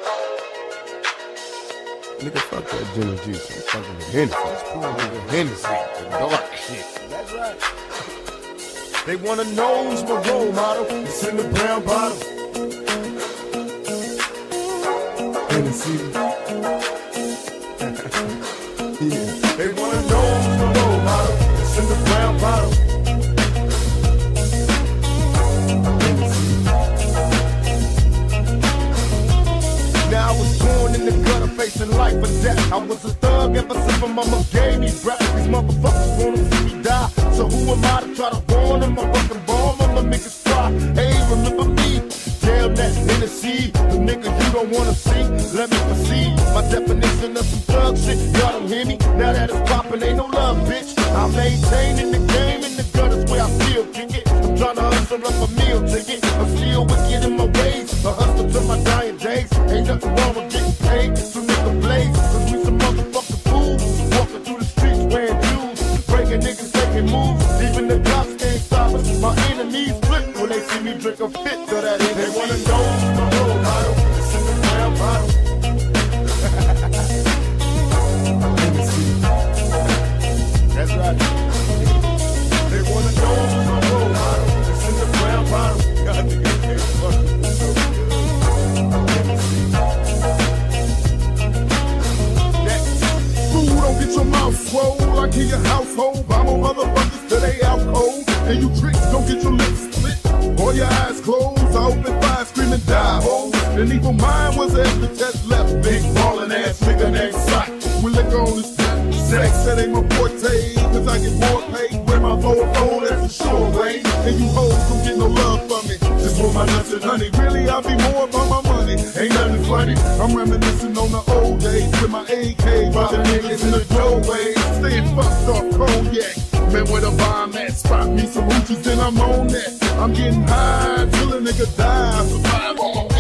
Nigga, fuck that gin and juice. I'm fucking with Hennessy. Nigga, Hennessy. The dark shit. That's right. They wanna know who's my role model. It's in the brown bottle. Hennessy. Yeah. They wanna know who's my role model. It's in the brown bottle. Now I was born in the gutter, facing life or death. I was a thug ever since my mama gave me breath. These motherfuckers wanna see me die, so who am I to try to warn them? I'm fucking bomb, I'ma make it fly. Hey, remember me? Damn that Hennessy, the nigga you don't wanna see. Let me proceed. My definition of some thug shit, y'all don't hear me? Now that it's poppin', ain't no love, bitch. I'm maintaining the game in the gutters where I still kick it. I'm tryna hustle up a meal ticket. I'm still wicked in my ways, a hustler to my dying days. Ain't nothing wrong with getting paid, so nigga blaze. Cause we some motherfucking fools, walking through the streets wearing jewels, breaking niggas taking moves. Even the cops can't stop us. My enemies flip when they see me drink a fit of that. They wanna know my role model. It's in the brown bottle. That's right. They wanna know my role model. It's in the brown bottle. God, niggas can't fuck with me so good. Fool, don't get your mouth swole like in your household. Bomb on motherfuckers till they out cold. And you tricks, don't get your lips split or your eyes closed. I open fire, screaming die ho. And evil mind was after test left. Big ballin' ass nigga named Sock. With liquor on his back. Sex, that ain't my forte. Cause I get more paid. Wear my 4-4, that's a sure way. And you hoes don't get no love from me. Just want my nuts and honey. Really, I'll be more about my money. Ain't nothing funny. I'm reminiscing on the old days with my AK. Robbing niggas in the doorway. Staying fucked off cognac. Man, with a bomb at, spot me some hoochies and I'm on that. I'm getting high till a nigga dies. Survive on my